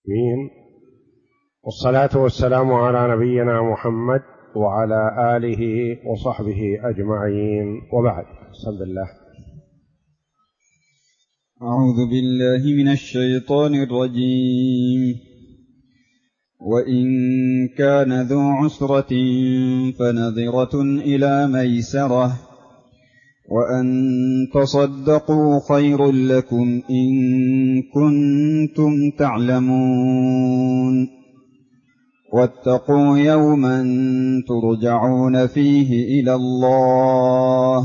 مين، والصلاة والسلام على نبينا محمد وعلى آله وصحبه أجمعين، وبعد. بسم الله. أعوذ بالله من الشيطان الرجيم. وإن كان ذو عسرة فنظرة إلى ميسرة وأن تصدقوا خير لكم إن كنتم تعلمون. واتقوا يوما ترجعون فيه إلى الله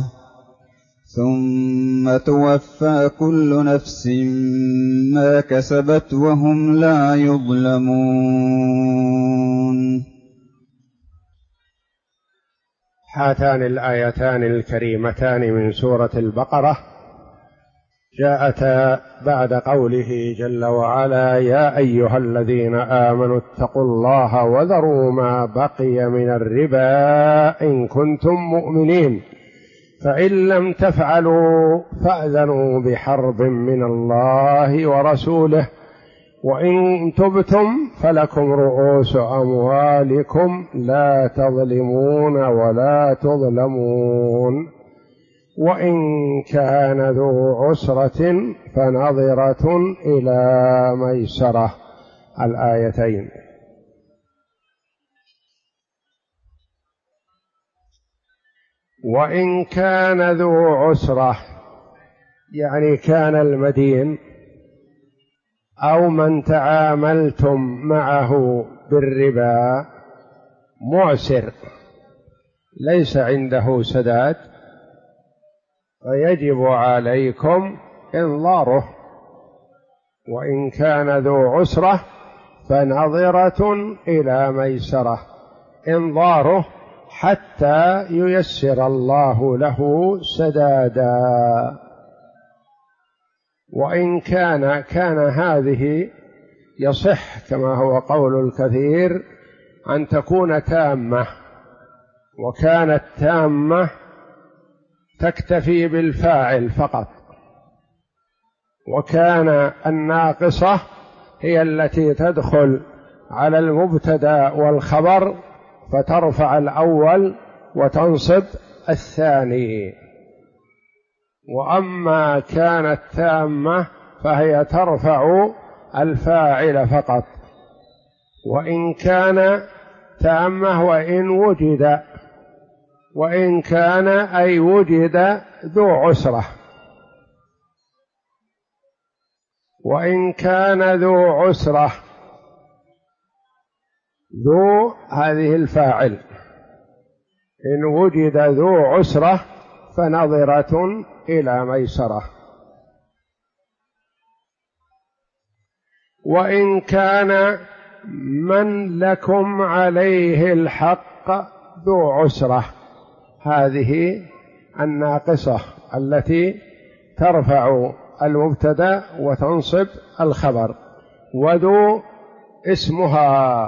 ثم توفى كل نفس ما كسبت وهم لا يظلمون. هاتان الآيتان الكريمتان من سورة البقرة جاءتا بعد قوله جل وعلا: يا أيها الذين آمنوا اتقوا الله وذروا ما بقي من الربا إن كنتم مؤمنين فإن لم تفعلوا فأذنوا بحرب من الله ورسوله وإن تبتم فلكم رؤوس أموالكم لا تظلمون ولا تظلمون. وإن كان ذو عسرة فنظرة إلى ميسرة. الآيتين. وإن كان ذو عسرة يعني كان المدين أو من تعاملتم معه بالربا معسر ليس عنده سداد فيجب عليكم إنظاره. وإن كان ذو عسرة فنظرة إلى ميسرة، إنظاره حتى ييسر الله له سدادا. وإن كان هذه يصح كما هو قول الكثير أن تكون تامة، وكانت تامة تكتفي بالفاعل فقط، وكان الناقصة هي التي تدخل على المبتدأ والخبر فترفع الأول وتنصب الثاني. وأما كانت تامة فهي ترفع الفاعل فقط. وإن كان تامة وإن كان أي وجد ذو عسرة. وإن كان ذو عسرة، ذو هذه الفاعل، إن وجد ذو عسرة فنظرة إلى ميسرة. وإن كان من لكم عليه الحق ذو عسرة، هذه الناقصة التي ترفع المبتدأ وتنصب الخبر، وذو اسمها.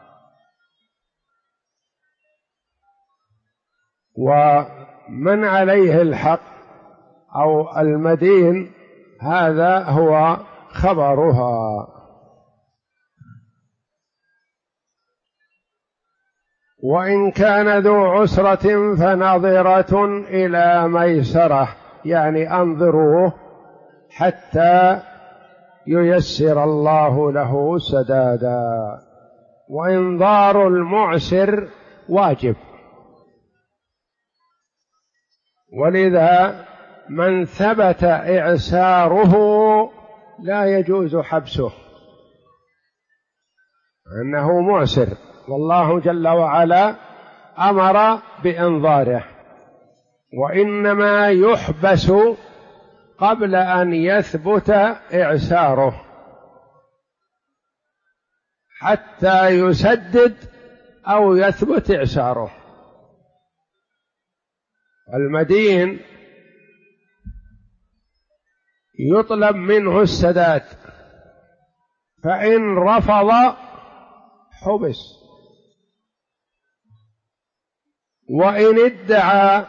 ومن عليه الحق أو المدين هذا هو خبرها. وإن كان ذو عسرة فنظرة إلى ميسرة، يعني أنظروه حتى ييسر الله له سدادا. وإنظار المعسر واجب، ولذا من ثبت إعساره لا يجوز حبسه أنه معسر، والله جل وعلا أمر بإنظاره، وإنما يحبس قبل أن يثبت إعساره حتى يسدد أو يثبت إعساره. المدين يطلب منه السداد، فإن رفض حبس، وإن ادعى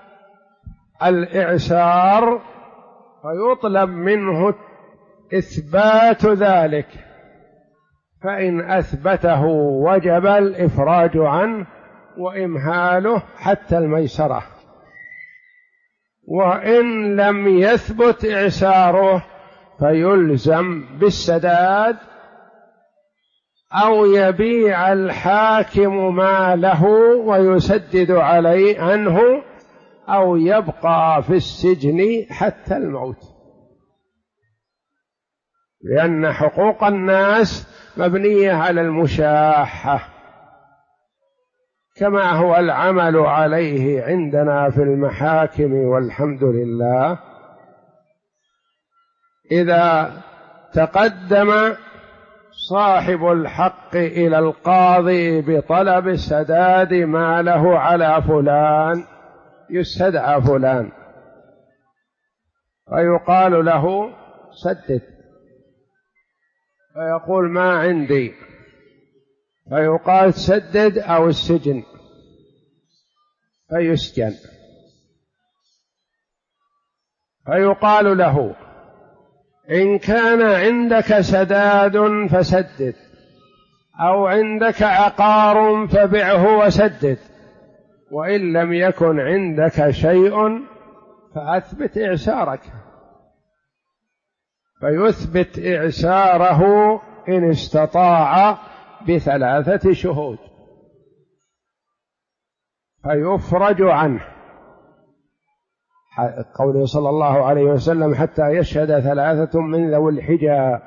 الإعسار فيطلب منه إثبات ذلك فإن أثبته وجب الإفراج عنه وإمهاله حتى الميسرة، وإن لم يثبت إعساره فيلزم بالسداد أو يبيع الحاكم ماله ويسدد عليه عنه، أو يبقى في السجن حتى الموت، لأن حقوق الناس مبنية على المشاحة كما هو العمل عليه عندنا في المحاكم، والحمد لله. إذا تقدم صاحب الحق إلى القاضي بطلب سداد ماله على فلان، يستدعى فلان ويقال له سدد، فيقول ما عندي، فيقال سدد أو السجن، فيسجن. فيقال له إن كان عندك سداد فسدد، أو عندك عقار فبعه وسدد، وإن لم يكن عندك شيء فأثبت إعسارك، فيثبت إعساره إن استطاع ب3 شهود، فيفرج عنه. قوله صلى الله عليه وسلم حتى يشهد 3 من ذوي الحجى،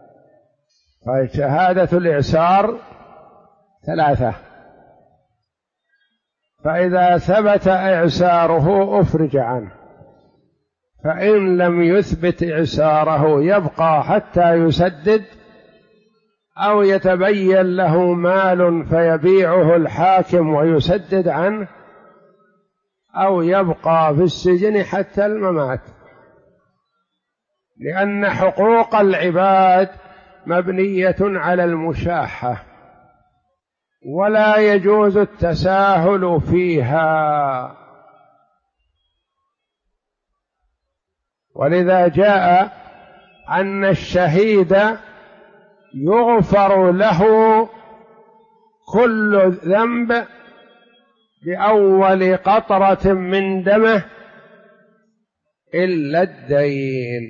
فشهادة الإعسار 3، فإذا ثبت إعساره أفرج عنه، فإن لم يثبت إعساره يبقى حتى يسدد، أو يتبين له مال فيبيعه الحاكم ويسدد عنه، أو يبقى في السجن حتى الممات، لأن حقوق العباد مبنية على المشاحة ولا يجوز التساهل فيها. ولذا جاء أن الشهيد يغفر له كل ذنب بأول قطرة من دمه إلا الدين.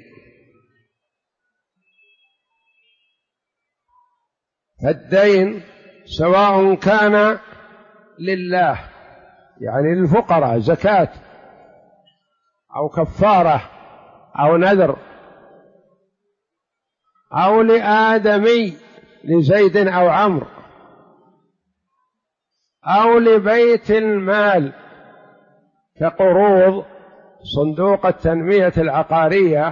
فالدين سواء كان لله يعني للفقراء زكاة أو كفارة أو نذر، أو لآدمي لزيد أو عمرو، أو لبيت المال كقروض صندوق التنمية العقارية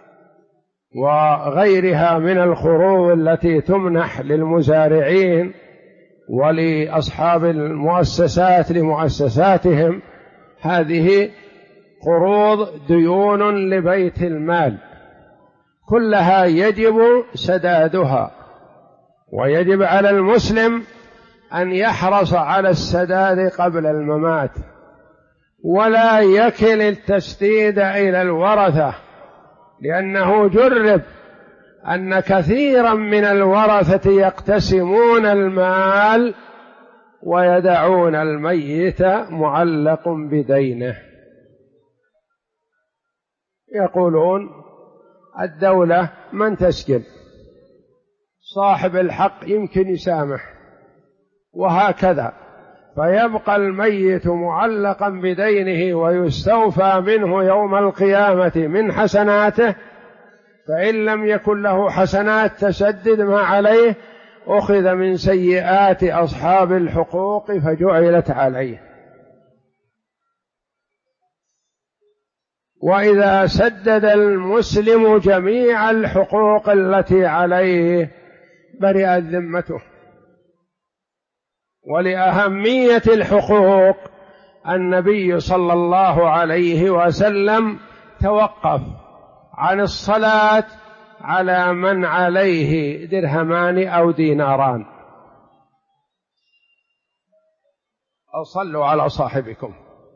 وغيرها من القروض التي تمنح للمزارعين ولأصحاب المؤسسات لمؤسساتهم، هذه قروض ديون لبيت المال كلها يجب سدادها، ويجب على المسلم أن يحرص على السداد قبل الممات، ولا يكل التسديد إلى الورثة، لأنه جرب أن كثيرا من الورثة يقتسمون المال ويدعون الميت معلق بدينه، يقولون الدولة من تسجن، صاحب الحق يمكن يسامح، وهكذا، فيبقى الميت معلقا بدينه ويستوفى منه يوم القيامة من حسناته، فإن لم يكن له حسنات تسدد ما عليه أخذ من سيئات أصحاب الحقوق فجعلت عليه. وإذا سدد المسلم جميع الحقوق التي عليه برئت ذمته. ولأهمية الحقوق النبي صلى الله عليه وسلم توقف عن الصلاة على من عليه درهمان أو ديناران. صلوا على صاحبكم.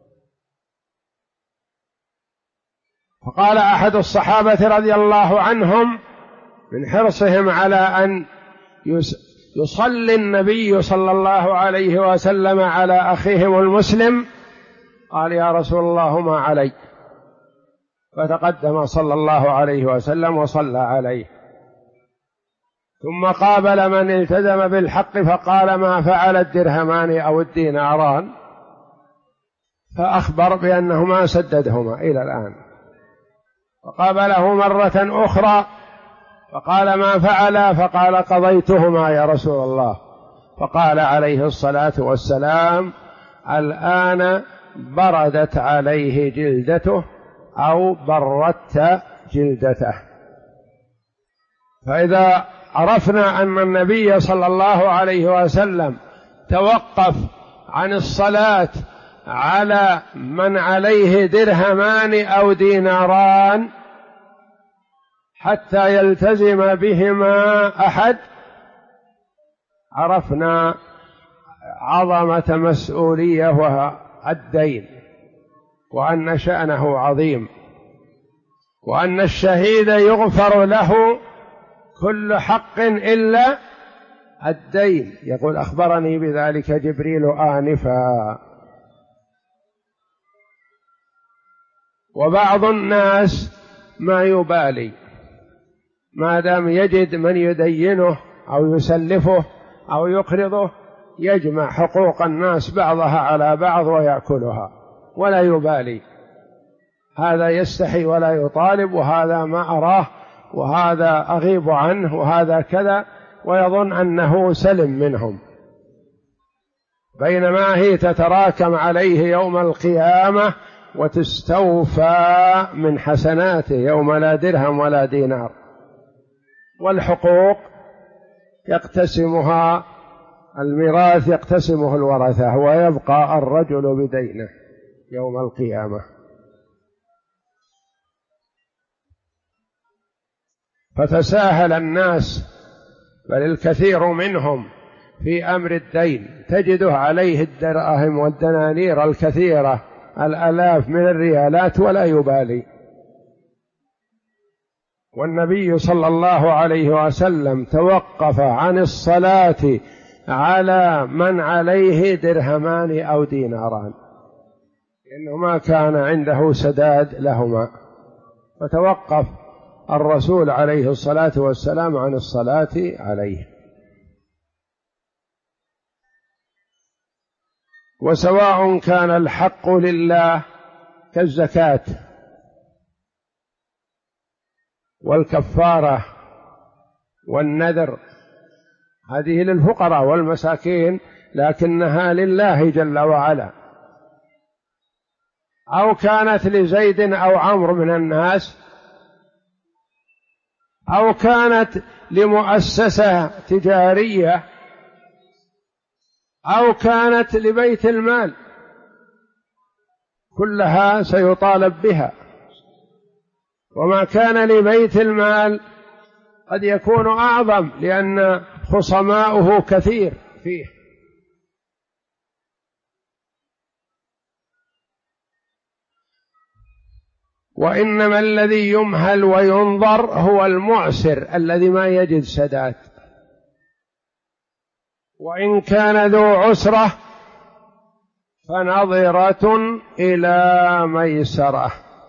فقال أحد الصحابة رضي الله عنهم من حرصهم على أن يصلي النبي صلى الله عليه وسلم على أخيهم المسلم، قال يا رسول الله ما علي، فتقدم صلى الله عليه وسلم وصلى عليه. ثم قابل من التزم بالحق فقال ما فعل الدرهمان أو الديناران، فأخبر بأنه ما سددهما إلى الآن. وقابله مرة أخرى فقال ما فعل، فقال قضيتهما يا رسول الله. فقال عليه الصلاة والسلام الآن بردت عليه جلدته أو بردت جلدته. فإذا عرفنا أن النبي صلى الله عليه وسلم توقف عن الصلاة على من عليه درهمان أو ديناران حتى يلتزم بهما أحد، عرفنا عظمة مسؤولية الدين، وأن شأنه عظيم، وأن الشهيد يغفر له كل حق إلا الدين. يقول أخبرني بذلك جبريل آنفا. وبعض الناس ما يبالي ما دام يجد من يدينه أو يسلفه أو يقرضه، يجمع حقوق الناس بعضها على بعض ويأكلها ولا يبالي، هذا يستحي ولا يطالب، وهذا ما أراه، وهذا أغيب عنه، وهذا كذا، ويظن أنه سلم منهم، بينما هي تتراكم عليه يوم القيامة وتستوفى من حسناته يوم لا درهم ولا دينار. والحقوق يقتسمها الميراث، يقتسمه الورثة، ويبقى الرجل بدينه يوم القيامة. فتساهل الناس، بل الكثير منهم في أمر الدين تجده عليه الدراهم والدنانير الكثيرة، الآلاف من الريالات، ولا يبالي. والنبي صلى الله عليه وسلم توقف عن الصلاة على من عليه درهمان أو ديناران، لأنه ما كان عنده سداد لهما، فتوقف الرسول عليه الصلاة والسلام عن الصلاة عليه. وسواء كان الحق لله كالزكاة والكفارة والنذر، هذه للفقراء والمساكين لكنها لله جل وعلا، أو كانت لزيد أو عمرو من الناس، أو كانت لمؤسسة تجارية، أو كانت لبيت المال، كلها سيطالب بها. وما كان لبيت المال قد يكون أعظم لأن خصماؤه كثير فيه. وإنما الذي يمهل وينظر هو المعسر الذي ما يجد سداد، وإن كان ذو عسرة فنظرة إلى ميسرة،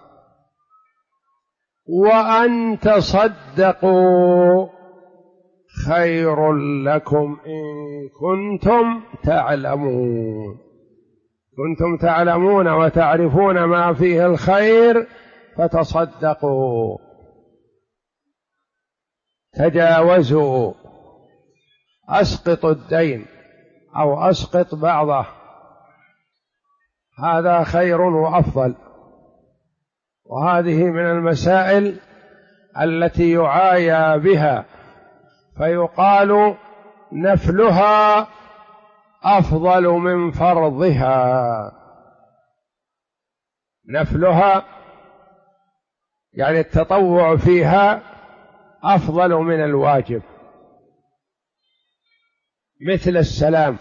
وأن تصدقوا خير لكم إن كنتم تعلمون. كنتم تعلمون وتعرفون ما فيه الخير فتصدقوا، تجاوزوا، أسقطوا الدين أو أسقط بعضه، هذا خير وأفضل. وهذه من المسائل التي يعايا بها، فيقال نفلها أفضل من فرضها. نفلها يعني التطوع فيها أفضل من الواجب، مثل السلام،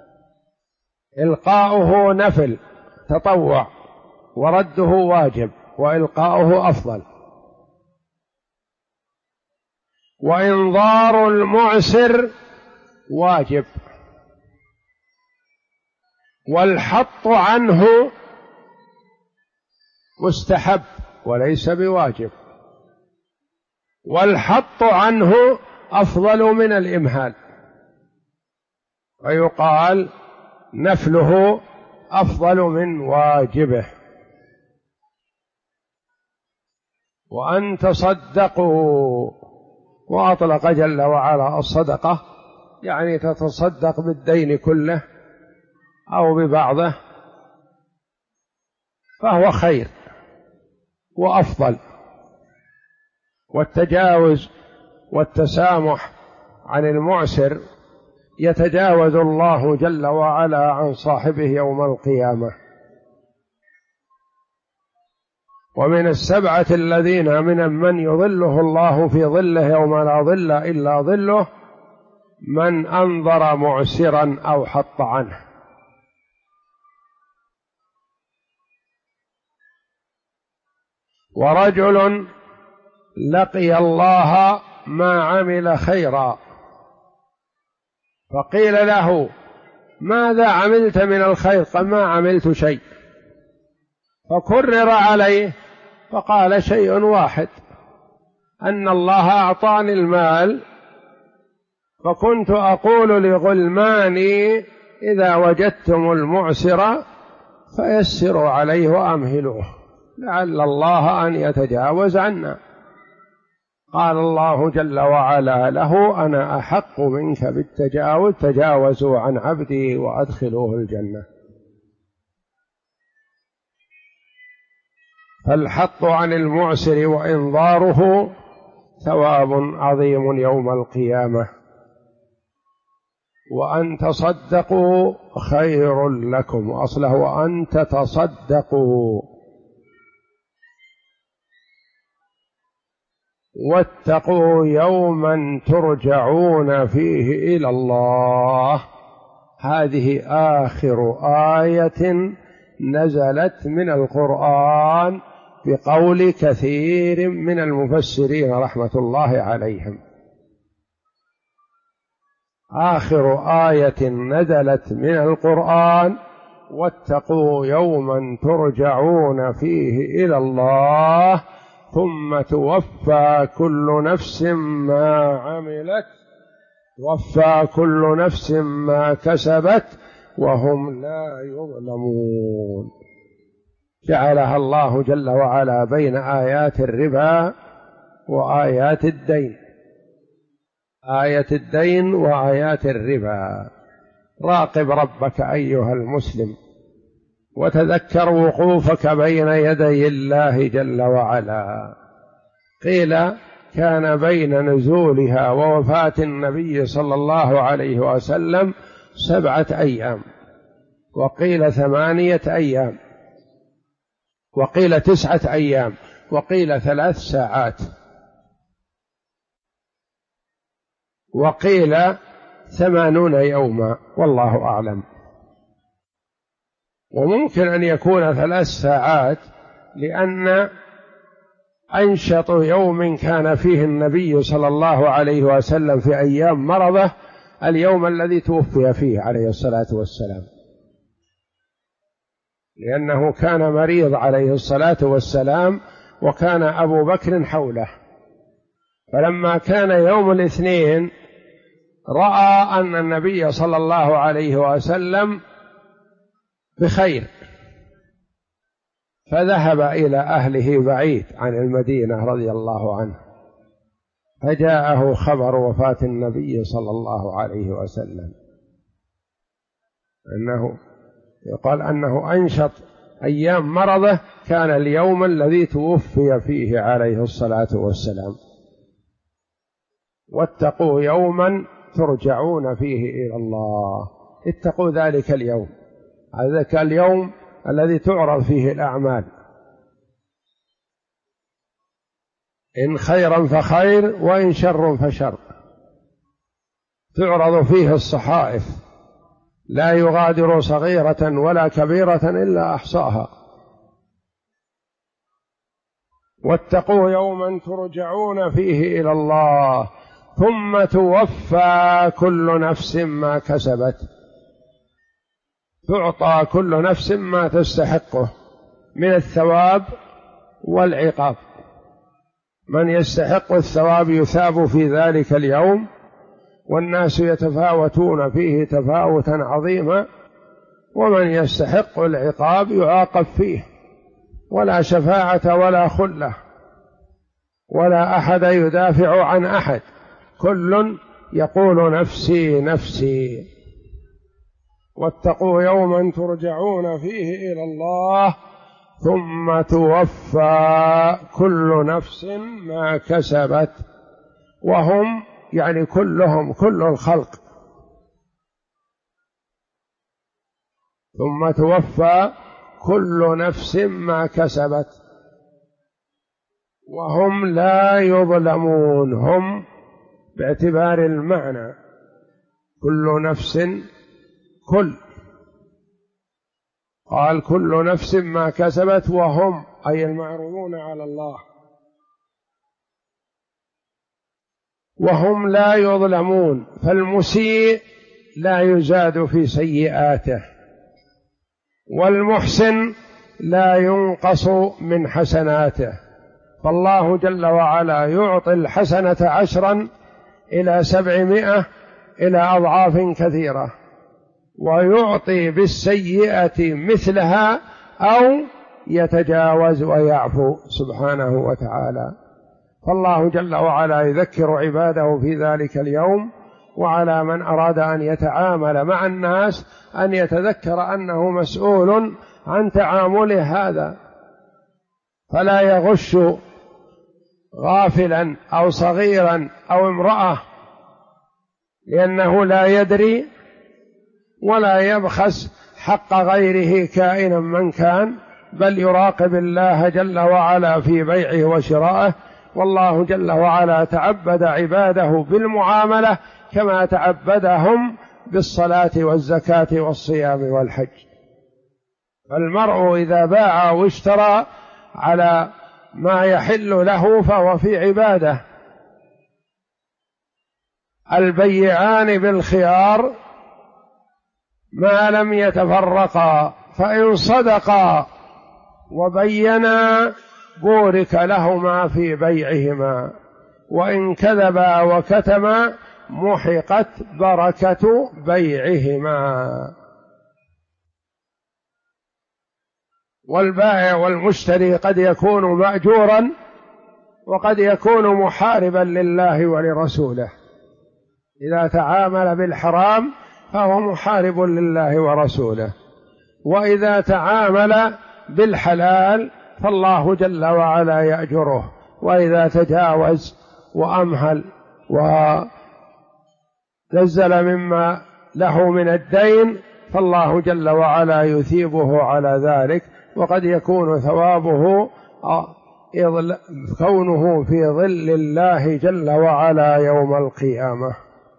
إلقاؤه نفل تطوع ورده واجب، وإلقاؤه أفضل. وإنظار المعسر واجب، والحط عنه مستحب وليس بواجب، والحط عنه أفضل من الإمهال، ويقال نفله أفضل من واجبه. وأن تصدقوا، وأطلق جل وعلا الصدقة يعني تتصدق بالدين كله أو ببعضه، فهو خير وأفضل. والتجاوز والتسامح عن المعسر يتجاوز الله جل وعلا عن صاحبه يوم القيامة. ومن السبعة الذين من يظله الله في ظله يوم لا ظل إلا ظله من أنظر معسرا أو حط عنه. ورجل لقي الله ما عمل خيرا فقيل له ماذا عملت من الخير؟ قال ما عملت شيء، فكرر عليه فقال شيء واحد، أن الله أعطاني المال فكنت أقول لغلماني إذا وجدتم المعسر فيسروا عليه وأمهلوه لعل الله أن يتجاوز عنا. قال الله جل وعلا له أنا أحق منك بالتجاوز، تجاوزوا عن عبدي وأدخلوه الجنة. فالحط عن المعسر وإنظاره ثواب عظيم يوم القيامة. وأن تصدقوا خير لكم، أصله وأن تتصدقوا. واتقوا يوما ترجعون فيه إلى الله. هذه آخر آية نزلت من القرآن بقول كثير من المفسرين رحمة الله عليهم. آخر آية نزلت من القرآن واتقوا يوما ترجعون فيه إلى الله ثم توفى كل نفس ما عملت، توفى كل نفس ما كسبت وهم لا يظلمون. جعلها الله جل وعلا بين آيات الربا وآيات الدين، آية الدين وآيات الربا. راقب ربك أيها المسلم وتذكر وقوفك بين يدي الله جل وعلا. قيل كان بين نزولها ووفاة النبي صلى الله عليه وسلم 7 أيام، وقيل 8 أيام، وقيل 9 أيام، وقيل 3 ساعات، وقيل 80 يوما، والله أعلم. وممكن أن يكون 3 ساعات لأن أنشط يوم كان فيه النبي صلى الله عليه وسلم في أيام مرضه اليوم الذي توفي فيه عليه الصلاة والسلام، لأنه كان مريض عليه الصلاة والسلام وكان أبو بكر حوله. فلما كان يوم الاثنين رأى أن النبي صلى الله عليه وسلم بخير فذهب إلى أهله بعيد عن المدينة رضي الله عنه، فجاءه خبر وفاة النبي صلى الله عليه وسلم، أنه يقال أنه أنشط أيام مرضه كان اليوم الذي توفي فيه عليه الصلاة والسلام. واتقوا يوما ترجعون فيه إلى الله. اتقوا ذلك اليوم، ذلك اليوم الذي تعرض فيه الأعمال، إن خيرا فخير وإن شر فشر، تعرض فيه الصحائف لا يغادر صغيرة ولا كبيرة إلا أحصاها. واتقوا يوما ترجعون فيه إلى الله ثم توفى كل نفس ما كسبت، تعطى كل نفس ما تستحقه من الثواب والعقاب. من يستحق الثواب يثاب في ذلك اليوم، والناس يتفاوتون فيه تفاوتا عظيما، ومن يستحق العقاب يعاقب فيه، ولا شفاعة ولا خلة ولا أحد يدافع عن أحد، كل يقول نفسي نفسي. واتقوا يوما ترجعون فيه إلى الله ثم توفى كل نفس ما كسبت، وهم يعني كلهم، كل الخلق. ثم توفى كل نفس ما كسبت وهم لا يظلمون. هم باعتبار المعنى، كل نفس، كل، قال كل نفس ما كسبت وهم أي المعروضون على الله، وهم لا يظلمون. فالمسيء لا يزاد في سيئاته، والمحسن لا ينقص من حسناته. فالله جل وعلا يعطي الحسنة 10 إلى 700 إلى أضعاف كثيرة، ويعطي بالسيئة مثلها أو يتجاوز ويعفو سبحانه وتعالى. فالله جل وعلا يذكر عباده في ذلك اليوم، وعلى من أراد أن يتعامل مع الناس أن يتذكر أنه مسؤول عن تعامله هذا، فلا يغش غافلا أو صغيرا أو امرأة، لأنه لا يدري، ولا يبخس حق غيره كائنا من كان، بل يراقب الله جل وعلا في بيعه وشرائه. والله جل وعلا تعبد عباده بالمعاملة كما تعبدهم بالصلاة والزكاة والصيام والحج. فالمرء إذا باع واشترى على ما يحل له فهو في عبادة. البيعان بالخيار ما لم يتفرقا، فإن صدقا وبينا بورك لهما في بيعهما، وإن كذبا وكتما محقت بركة بيعهما. والبائع والمشتري قد يكون مأجورا، وقد يكون محاربا لله ولرسوله. إذا تعامل بالحرام فهو محارب لله ورسوله، وإذا تعامل بالحلال فالله جل وعلا يأجره، وإذا تجاوز وأمهل ونزل مما له من الدين فالله جل وعلا يثيبه على ذلك. وقد يكون ثوابه كونه في ظل الله جل وعلا يوم القيامة.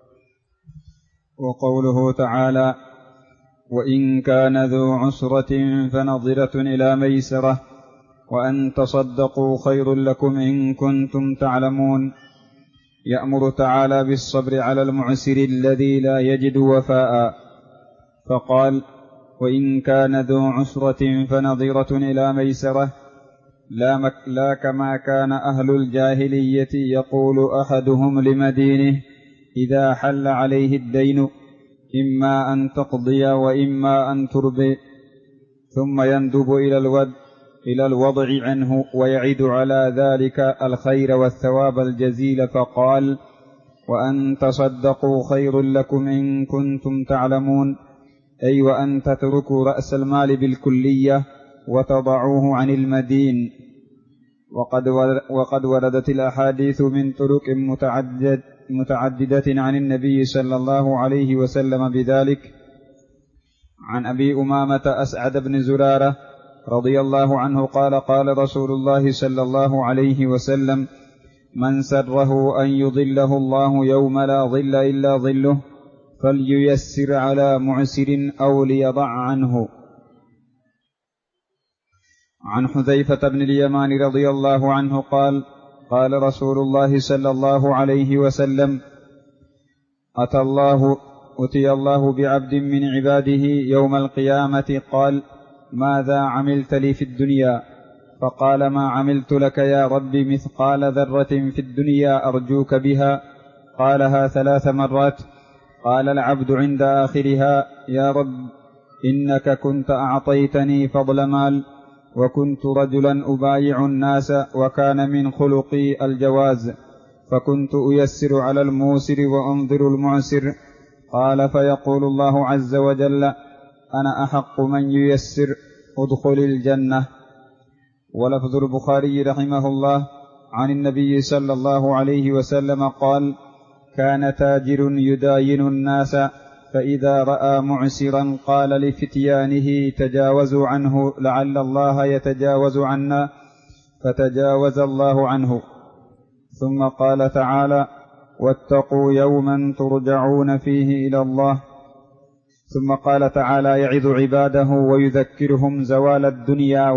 وقوله تعالى: وإن كان ذو عسرة فنظرة إلى ميسرة وأن تصدقوا خير لكم إن كنتم تعلمون. يأمر تعالى بالصبر على المعسر الذي لا يجد وفاء، فقال: وإن كان ذو عسرة فنظرة إلى ميسرة، لا كما كان أهل الجاهلية يقول أحدهم لمدينه إذا حل عليه الدين: إما أن تقضي وإما أن تربي، ثم يندب إلى الوضع عنه ويعد على ذلك الخير والثواب الجزيل، فقال: وأن تصدقوا خير لكم إن كنتم تعلمون، أي وأن تتركوا رأس المال بالكلية وتضعوه عن المدين. وقد وردت الأحاديث من طرق متعددة عن النبي صلى الله عليه وسلم بذلك. عن أبي أمامة أسعد بن زرارة رضي الله عنه قال: قال رسول الله صلى الله عليه وسلم: من سره أن يظله الله يوم لا ظل إلا ظله فلييسر على معسر أو ليضع عنه. عن حذيفة بن اليمان رضي الله عنه قال: قال رسول الله صلى الله عليه وسلم: أتي الله بعبد من عباده يوم القيامة قال: ماذا عملت لي في الدنيا؟ فقال: ما عملت لك يا رب مثقال ذرة في الدنيا أرجوك بها. قالها 3 مرات. قال العبد عند آخرها: يا رب إنك كنت أعطيتني فضل مال، وكنت رجلا أبايع الناس، وكان من خلقي الجواز، فكنت أيسر على الموسر وأنظر المعسر. قال: فيقول الله عز وجل: أنا أحق من ييسر، ادخل الجنة. ولفظ البخاري رحمه الله عن النبي صلى الله عليه وسلم قال: كان تاجر يداين الناس، فإذا رأى معسرا قال لفتيانه: تجاوزوا عنه لعل الله يتجاوز عنا، فتجاوز الله عنه. ثم قال تعالى: واتقوا يوما ترجعون فيه إلى الله. ثم قال تعالى يعظ عباده ويذكرهم زوال الدنيا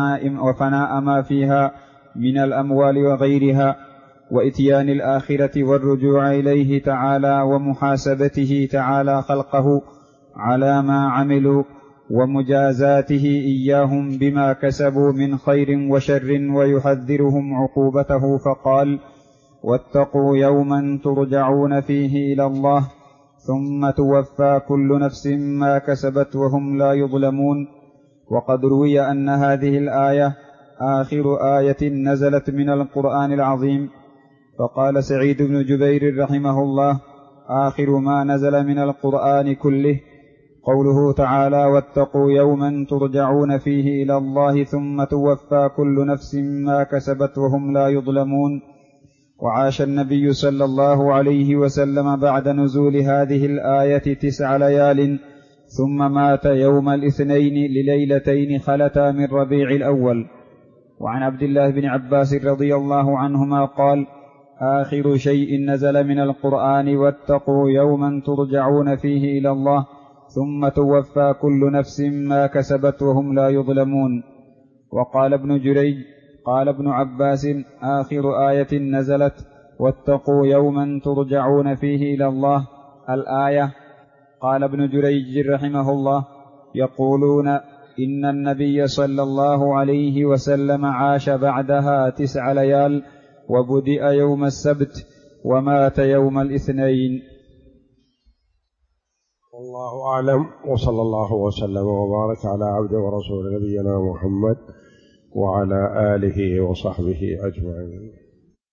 وفناء ما فيها من الأموال وغيرها، وإتيان الآخرة والرجوع إليه تعالى، ومحاسبته تعالى خلقه على ما عملوا، ومجازاته إياهم بما كسبوا من خير وشر، ويحذرهم عقوبته. فقال: واتقوا يوما ترجعون فيه إلى الله ثم توفى كل نفس ما كسبت وهم لا يظلمون. وقد روي أن هذه الآية آخر آية نزلت من القرآن العظيم. فقال سعيد بن جبير رحمه الله: آخر ما نزل من القرآن كله قوله تعالى: واتقوا يوما ترجعون فيه إلى الله ثم توفى كل نفس ما كسبت وهم لا يظلمون. وعاش النبي صلى الله عليه وسلم بعد نزول هذه الآية 9 ليال، ثم مات يوم الاثنين لليلتين خلتا من ربيع الأول. وعن عبد الله بن عباس رضي الله عنهما قال: آخر شيء نزل من القرآن: واتقوا يوما ترجعون فيه إلى الله ثم توفى كل نفس ما كسبت وهم لا يظلمون. وقال ابن جريج: قال ابن عباس: آخر آية نزلت: واتقوا يوما ترجعون فيه إلى الله الآية. قال ابن جريج رحمه الله: يقولون إن النبي صلى الله عليه وسلم عاش بعدها 9 ليال، وبدأ يوم السبت ومات يوم الاثنين. والله أعلم، وصلى الله وسلم وبارك على عبده ورسول نبينا محمد وعلى آله وصحبه أجمعين.